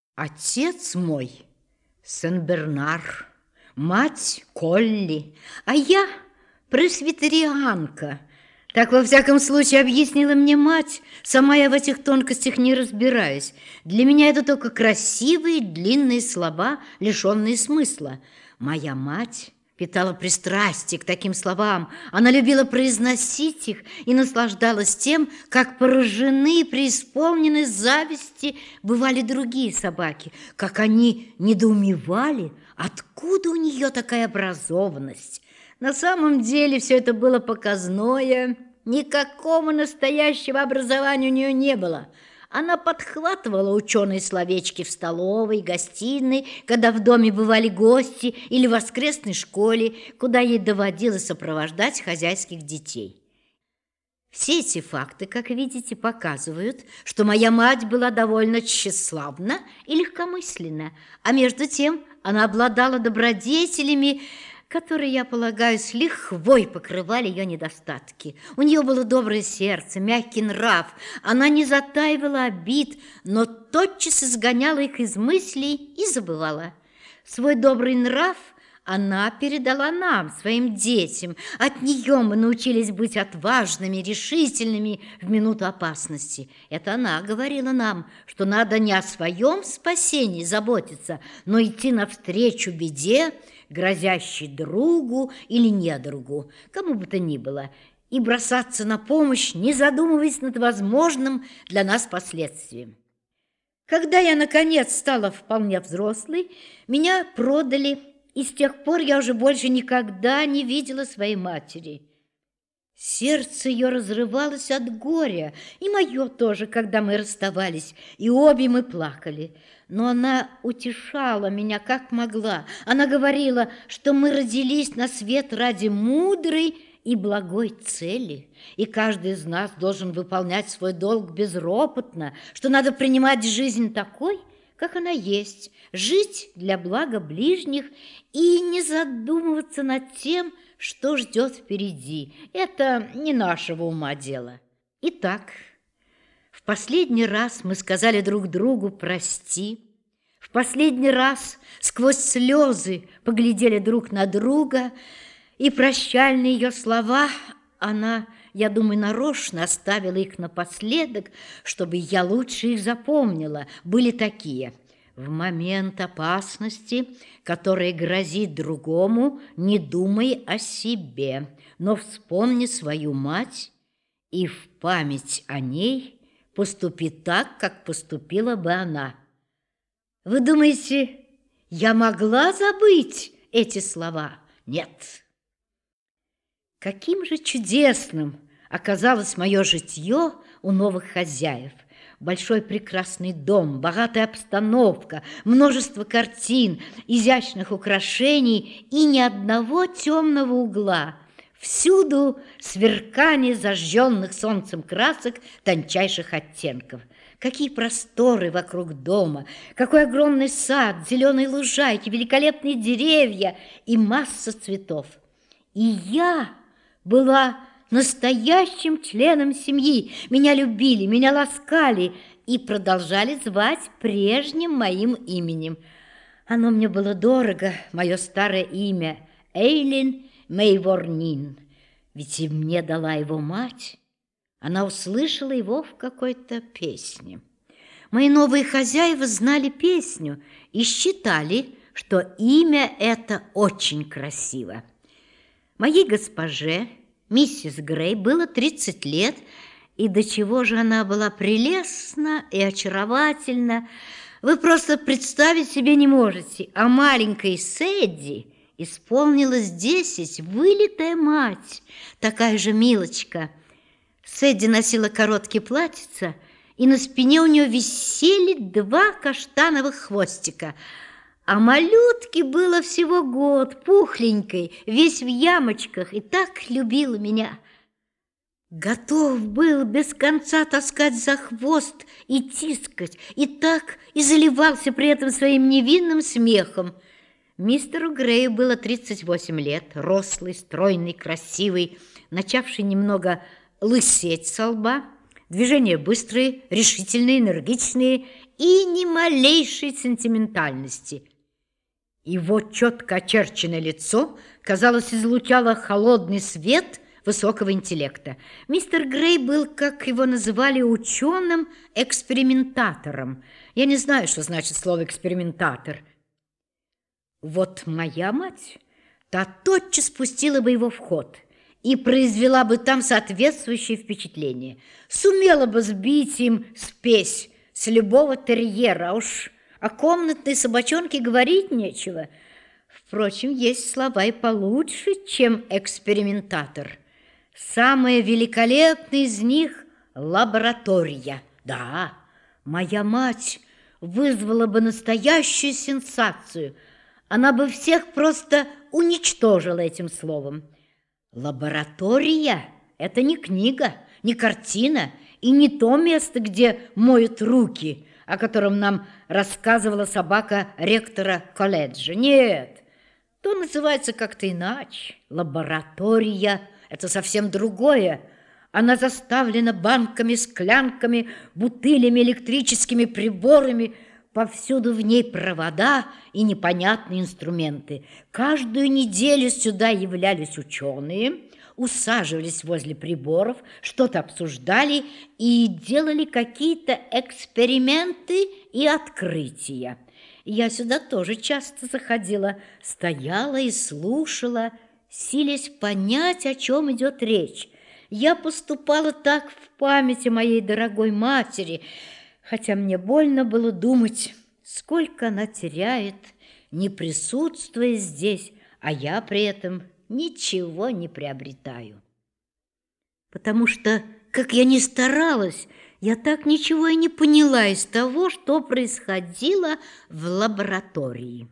Отец мой Сен-Бернар, мать Колли, а я пресвитерианка. Так, во всяком случае, объяснила мне мать. Сама я в этих тонкостях не разбираюсь. Для меня это только красивые длинные слова, лишенные смысла. Моя мать питала пристрастие к таким словам. Она любила произносить их и наслаждалась тем, как поражены и преисполнены зависти бывали другие собаки, как они недоумевали, откуда у нее такая образованность. На самом деле все это было показное, никакого настоящего образования у нее не было. Она подхватывала ученые словечки в столовой, гостиной, когда в доме бывали гости, или в воскресной школе, куда ей доводилось сопровождать хозяйских детей. Все эти факты, как видите, показывают, что моя мать была довольно тщеславна и легкомысленна, а между тем она обладала добродетелями, которые, я полагаю, с лихвой покрывали ее недостатки. У нее было доброе сердце, мягкий нрав. Она не затаивала обид, но тотчас изгоняла их из мыслей и забывала. Свой добрый нрав она передала нам, своим детям. От нее мы научились быть отважными, решительными в минуту опасности. Это она говорила нам, что надо не о своем спасении заботиться, но идти навстречу беде, грозящей другу или недругу, кому бы то ни было, и бросаться на помощь, не задумываясь над возможным для нас последствием. Когда я, наконец, стала вполне взрослой, меня продали, и с тех пор я уже больше никогда не видела своей матери. Сердце ее разрывалось от горя, и мое тоже, когда мы расставались, и обе мы плакали. Но она утешала меня как могла. Она говорила, что мы родились на свет ради мудрой и благой цели, и каждый из нас должен выполнять свой долг безропотно, что надо принимать жизнь такой, как она есть, жить для блага ближних и не задумываться над тем, что ждет впереди. Это не нашего ума дело. Итак, в последний раз мы сказали друг другу «прости». В последний раз сквозь слезы поглядели друг на друга, и прощальные ее слова она, я думаю, нарочно оставила их напоследок, чтобы я лучше их запомнила, были такие: в момент опасности, которая грозит другому, не думай о себе, но вспомни свою мать и в память о ней поступи так, как поступила бы она. Вы думаете, я могла забыть эти слова? Нет. Каким же чудесным оказалось мое житье у новых хозяев. Большой прекрасный дом, богатая обстановка, множество картин, изящных украшений и ни одного темного угла. Всюду сверкание зажженных солнцем красок тончайших оттенков. Какие просторы вокруг дома, какой огромный сад, зеленые лужайки, великолепные деревья и масса цветов. И я была настоящим членом семьи. Меня любили, меня ласкали и продолжали звать прежним моим именем. Оно мне было дорого, мое старое имя – Эйлин Мейворнин. Ведь и мне дала его мать. Она услышала его в какой-то песне. Мои новые хозяева знали песню и считали, что имя это очень красиво. Моей госпоже, миссис Грей, было 30 лет, и до чего же она была прелестна и очаровательна, вы просто представить себе не можете. А маленькой Сэдди исполнилось 10, вылитая мать, такая же милочка. Сэдди носила короткие платьица, и на спине у нее висели 2 каштановых хвостика, а малютке было всего год, пухленькой, весь в ямочках, и так любила меня. Готов был без конца таскать за хвост и тискать, и так и заливался при этом своим невинным смехом. Мистеру Грею было 38 лет, рослый, стройный, красивый, начавший немного лысеть со лба, Движения быстрые, решительные, энергичные и ни малейшей сентиментальности. Его четко очерченное лицо, казалось, излучало холодный свет высокого интеллекта. Мистер Грей был, как его называли, ученым-экспериментатором. Я не знаю, что значит слово «экспериментатор». Вот моя мать, та тотчас пустила бы его в ход и произвела бы там соответствующее впечатление. Сумела бы сбить им спесь с любого терьера, а уж о комнатной собачонке говорить нечего. Впрочем, есть слова и получше, чем экспериментатор. Самое великолепное из них – лаборатория. Да, моя мать вызвала бы настоящую сенсацию. Она бы всех просто уничтожила этим словом. Лаборатория – это не книга, не картина и не то место, где моют руки, о котором нам рассказывала собака ректора колледжа. Нет, то называется как-то иначе. Лаборатория – это совсем другое. Она заставлена банками, склянками, бутылями, электрическими приборами. Повсюду в ней провода и непонятные инструменты. Каждую неделю сюда являлись ученые, усаживались возле приборов, что-то обсуждали и делали какие-то эксперименты и открытия. Я сюда тоже часто заходила, стояла и слушала, силясь понять, о чем идет речь. Я поступала так в памяти моей дорогой матери, хотя мне больно было думать, сколько она теряет, не присутствуя здесь, а я при этом ничего не приобретаю. Потому что, как я ни старалась, я так ничего и не поняла из того, что происходило в лаборатории.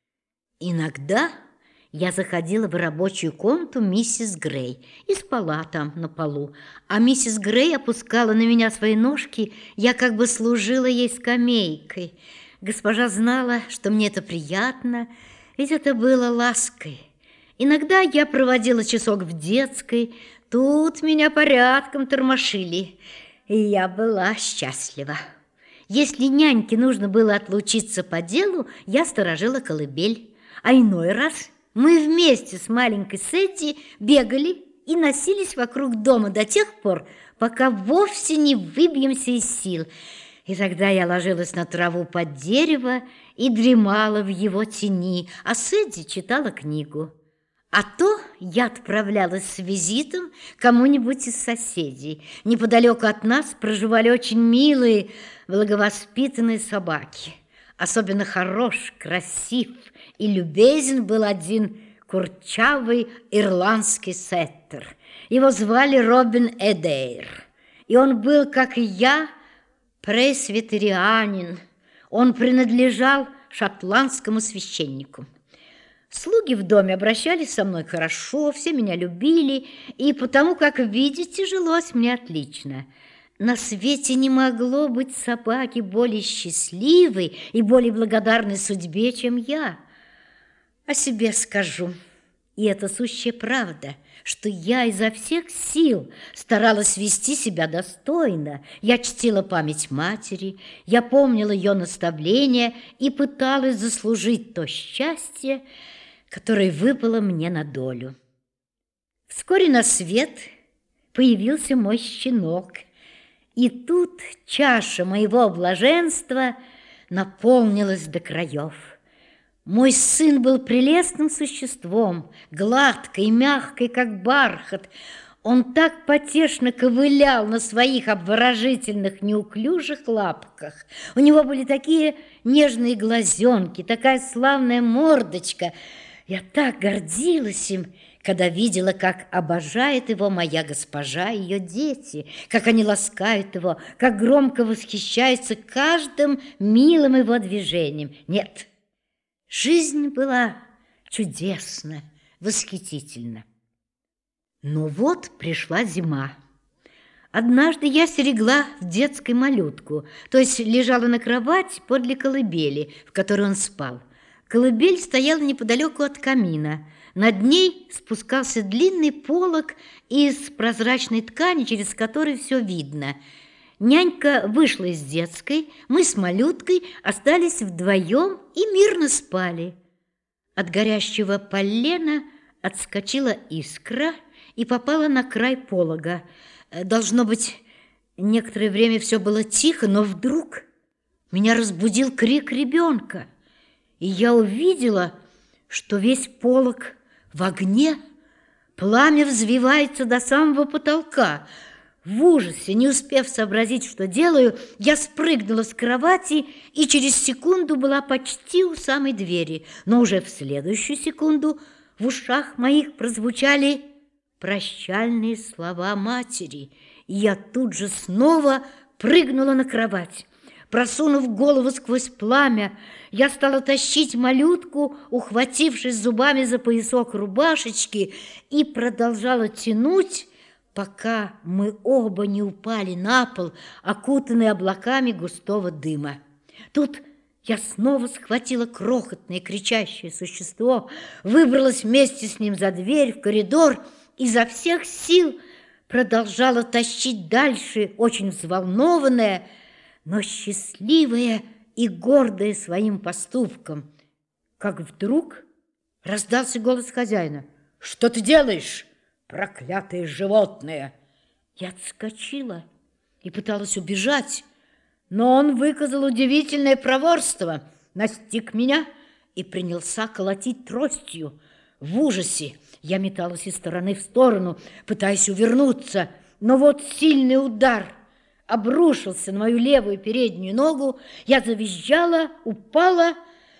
Иногда я заходила в рабочую комнату миссис Грей и спала там на полу, а миссис Грей опускала на меня свои ножки, я как бы служила ей скамейкой. Госпожа знала, что мне это приятно, ведь это было лаской. Иногда я проводила часок в детской, тут меня порядком тормошили, и я была счастлива. Если няньке нужно было отлучиться по делу, я сторожила колыбель, а иной раз мы вместе с маленькой Сетти бегали и носились вокруг дома до тех пор, пока вовсе не выбьемся из сил. И тогда я ложилась на траву под дерево и дремала в его тени, а Сетти читала книгу. А то я отправлялась с визитом к кому-нибудь из соседей. Неподалеку от нас проживали очень милые, благовоспитанные собаки. Особенно хорош, красив и любезен был один курчавый ирландский сеттер. Его звали Робин Эдейр, и он был, как и я, пресвитерианин. Он принадлежал шотландскому священнику. Слуги в доме обращались со мной хорошо, все меня любили, и потому, как видите, жилось мне отлично. На свете не могло быть собаки более счастливой и более благодарной судьбе, чем я. О себе скажу, и это сущая правда, что я изо всех сил старалась вести себя достойно. Я чтила память матери, я помнила ее наставления и пыталась заслужить то счастье, которое выпало мне на долю. Вскоре на свет появился мой щенок, и тут чаша моего блаженства наполнилась до краев. Мой сын был прелестным существом, гладкой и мягкой, как бархат. Он так потешно ковылял на своих обворожительных неуклюжих лапках. У него были такие нежные глазенки, такая славная мордочка. Я так гордилась им, когда видела, как обожает его моя госпожа и ее дети, как они ласкают его, как громко восхищаются каждым милым его движением. Нет, жизнь была чудесна, восхитительна. Но вот пришла зима. Однажды я стерегла в детской малютку, то есть лежала на кровати подле колыбели, в которой он спал. Колыбель стояла неподалеку от камина. Над ней спускался длинный полог из прозрачной ткани, через который все видно. Нянька вышла из детской, мы с малюткой остались вдвоем и мирно спали. От горящего полена отскочила искра и попала на край полога. Должно быть, некоторое время все было тихо, но вдруг меня разбудил крик ребенка, и я увидела, что весь полог в огне, пламя взвивается до самого потолка. В ужасе, не успев сообразить, что делаю, я спрыгнула с кровати и через секунду была почти у самой двери. Но уже в следующую секунду в ушах моих прозвучали прощальные слова матери, и я тут же снова прыгнула на кровать. Просунув голову сквозь пламя, я стала тащить малютку, ухватившись зубами за поясок рубашечки, и продолжала тянуть, пока мы оба не упали на пол, окутанные облаками густого дыма. Тут я снова схватила крохотное кричащее существо, выбралась вместе с ним за дверь в коридор и изо всех сил продолжала тащить дальше, очень взволнованная, но счастливая и гордая своим поступком. Как вдруг раздался голос хозяина: «Что ты делаешь, проклятое животное?» Я отскочила и пыталась убежать, но он выказал удивительное проворство, настиг меня и принялся колотить тростью. В ужасе я металась из стороны в сторону, пытаясь увернуться, но вот сильный удар обрушился на мою левую переднюю ногу, я завизжала, упала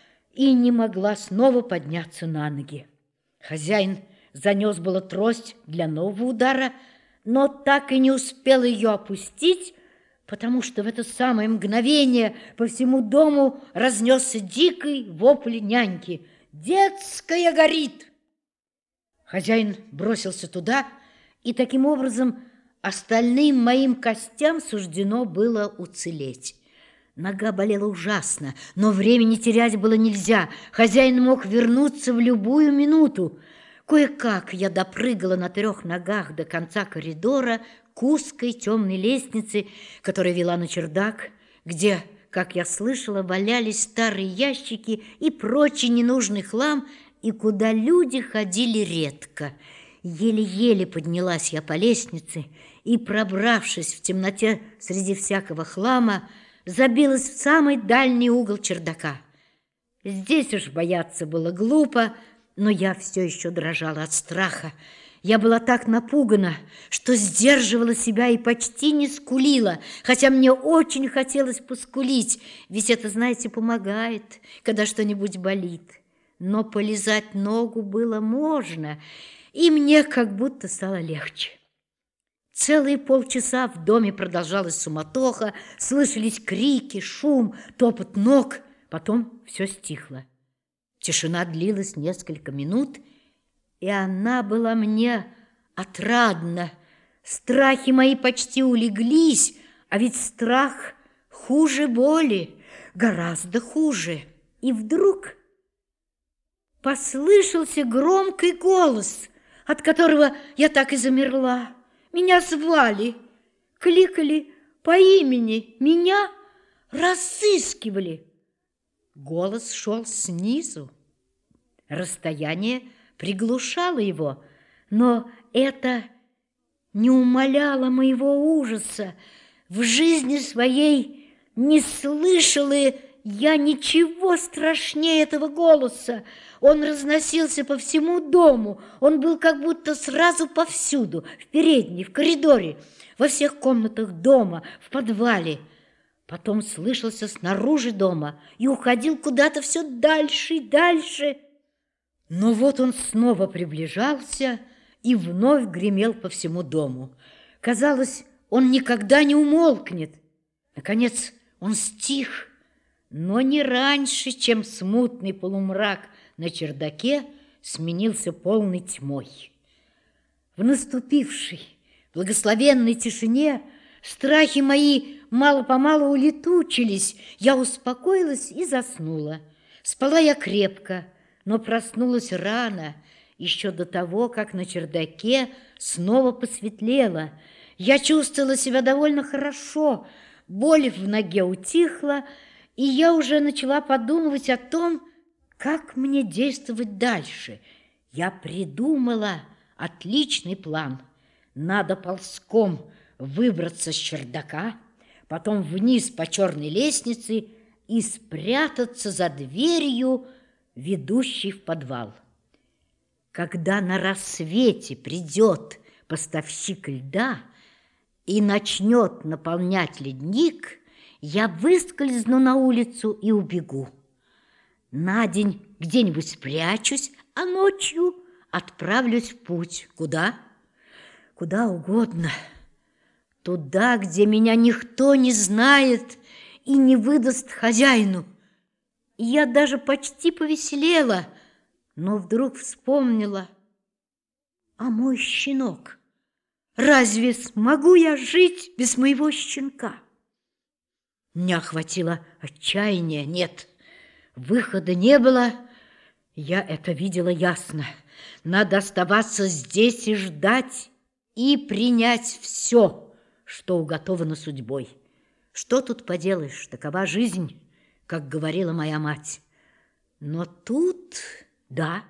и не могла снова подняться на ноги. Хозяин занес было трость для нового удара, но так и не успел ее опустить, потому что в это самое мгновение по всему дому разнесся дикий вопль няньки: «Детская горит!» Хозяин бросился туда, и таким образом остальным моим костям суждено было уцелеть. Нога болела ужасно, но времени терять было нельзя. Хозяин мог вернуться в любую минуту. Кое-как я допрыгала на 3 ногах до конца коридора к узкой темной лестнице, которая вела на чердак, где, как я слышала, валялись старые ящики и прочий ненужный хлам, и куда люди ходили редко. Еле-еле поднялась я по лестнице и, пробравшись в темноте среди всякого хлама, забилась в самый дальний угол чердака. Здесь уж бояться было глупо, но я все еще дрожала от страха. Я была так напугана, что сдерживала себя и почти не скулила, хотя мне очень хотелось поскулить, ведь это, знаете, помогает, когда что-нибудь болит. Но полизать ногу было можно, и мне как будто стало легче. Целые полчаса в доме продолжалась суматоха, слышались крики, шум, топот ног, потом все стихло. Тишина длилась несколько минут, и она была мне отрадна. Страхи мои почти улеглись, а ведь страх хуже боли, гораздо хуже. И вдруг послышался громкий голос, от которого я так и замерла. Меня звали, кликали по имени, меня разыскивали. Голос шел снизу. Расстояние приглушало его, но это не умаляло моего ужаса. В жизни своей не слышала я ничего страшнее этого голоса. Он разносился по всему дому, он был как будто сразу повсюду, в передней, в коридоре, во всех комнатах дома, в подвале. Потом слышался снаружи дома и уходил куда-то все дальше и дальше. Но вот он снова приближался и вновь гремел по всему дому. Казалось, он никогда не умолкнет. Наконец он стих, но не раньше, чем смутный полумрак на чердаке сменился полной тьмой. В наступившей благословенной тишине страхи мои мало-помалу улетучились, я успокоилась и заснула. Спала я крепко, но проснулась рано, еще до того, как на чердаке снова посветлело. Я чувствовала себя довольно хорошо, боль в ноге утихла, и я уже начала подумывать о том, как мне действовать дальше. Я придумала отличный план. Надо ползком выбраться с чердака, потом вниз по черной лестнице и спрятаться за дверью, ведущей в подвал. Когда на рассвете придет поставщик льда и начнет наполнять ледник, я выскользну на улицу и убегу. На день где-нибудь спрячусь, а ночью отправлюсь в путь. Куда? Куда угодно. Туда, где меня никто не знает и не выдаст хозяину. Я даже почти повеселела, но вдруг вспомнила: а мой щенок? Разве смогу я жить без моего щенка? Меня охватило отчаяние. Нет, выхода не было. Я это видела ясно. Надо оставаться здесь и ждать, и принять все, что уготовано судьбой. Что тут поделаешь, такова жизнь, как говорила моя мать. Но тут, да,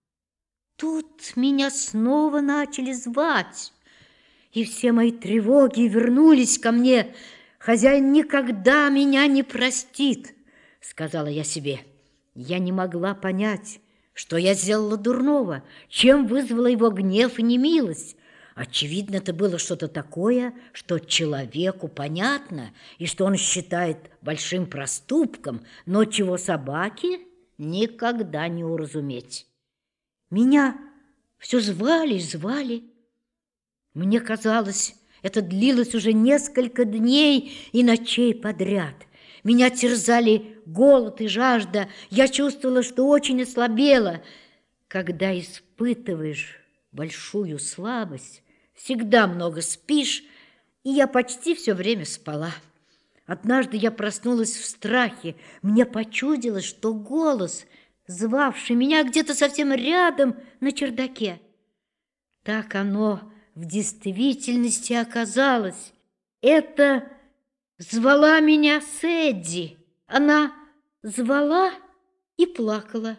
тут меня снова начали звать, и все мои тревоги вернулись ко мне. Хозяин никогда меня не простит, сказала я себе. Я не могла понять, что я сделала дурного, чем вызвала его гнев и немилость. Очевидно, это было что-то такое, что человеку понятно, и что он считает большим проступком, но чего собаке никогда не уразуметь. Меня все звали и звали. Мне казалось, это длилось уже несколько дней и ночей подряд. Меня терзали голод и жажда. Я чувствовала, что очень ослабела. Когда испытываешь большую слабость, всегда много спишь, и я почти все время спала. Однажды я проснулась в страхе. Мне почудилось, что голос, звавший меня, где-то совсем рядом на чердаке. Так оно в действительности оказалось. Это звала меня Сэдди. Она звала и плакала.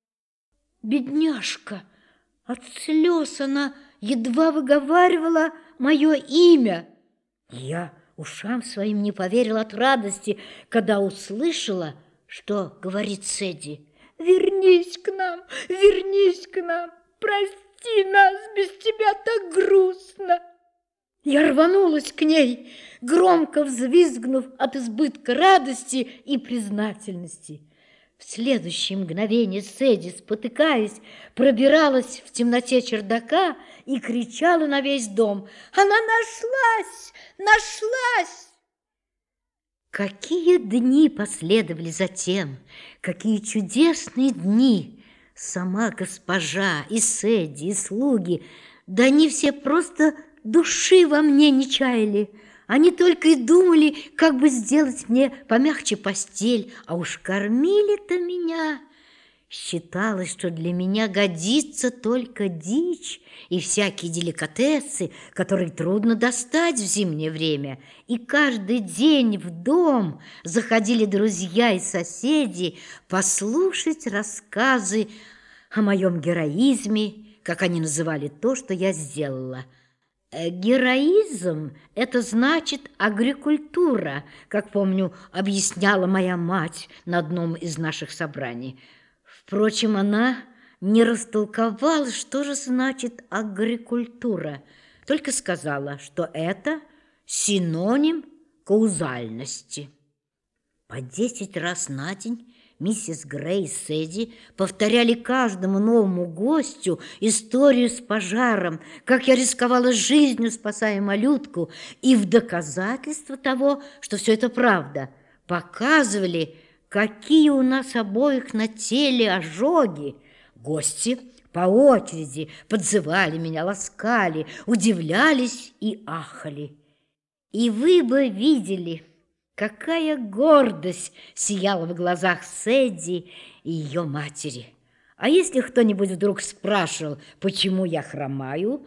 Бедняжка! От слез она едва выговаривала мое имя. Я ушам своим не поверила от радости, когда услышала, что говорит Сэдди. «Вернись к нам, вернись к нам, прости нас, без тебя так грустно». Я рванулась к ней, громко взвизгнув от избытка радости и признательности. В следующее мгновение Сэдди, спотыкаясь, пробиралась в темноте чердака и кричала на весь дом: «Она нашлась! Нашлась!» Какие дни последовали затем, какие чудесные дни! Сама госпожа, и Сэдди, и слуги, да они все просто души во мне не чаяли. Они только и думали, как бы сделать мне помягче постель, а уж кормили-то меня. Считалось, что для меня годится только дичь и всякие деликатесы, которые трудно достать в зимнее время. И каждый день в дом заходили друзья и соседи послушать рассказы о моем героизме, как они называли то, что я сделала. Героизм – это значит агрикультура, как, помню, объясняла моя мать на одном из наших собраний. Впрочем, она не растолковала, что же значит агрикультура, только сказала, что это синоним каузальности. По 10 раз на день миссис Грей и Сэдди повторяли каждому новому гостю историю с пожаром, как я рисковала жизнью, спасая малютку, и в доказательство того, что все это правда, показывали, какие у нас обоих на теле ожоги. Гости по очереди подзывали меня, ласкали, удивлялись и ахали. И вы бы видели, какая гордость сияла в глазах Сэдди и ее матери. А если кто-нибудь вдруг спрашивал, почему я хромаю,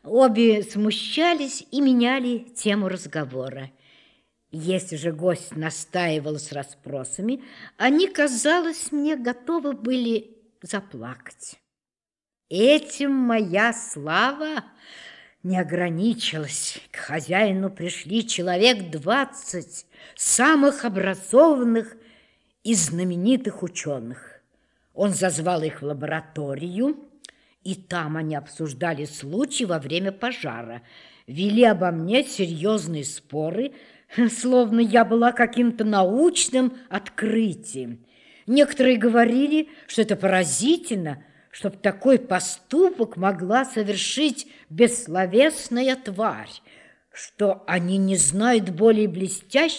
Обе смущались и меняли тему разговора. Если же гость настаивал с расспросами, они, казалось мне, готовы были заплакать. Этим моя слава не ограничилась. К хозяину пришли человек 20 самых образованных и знаменитых ученых. Он зазвал их в лабораторию, и там они обсуждали случай во время пожара, вели обо мне серьезные споры, словно я была каким-то научным открытием. Некоторые говорили, что это поразительно, чтоб такой поступок могла совершить бессловесная тварь, что они не знают более блестящей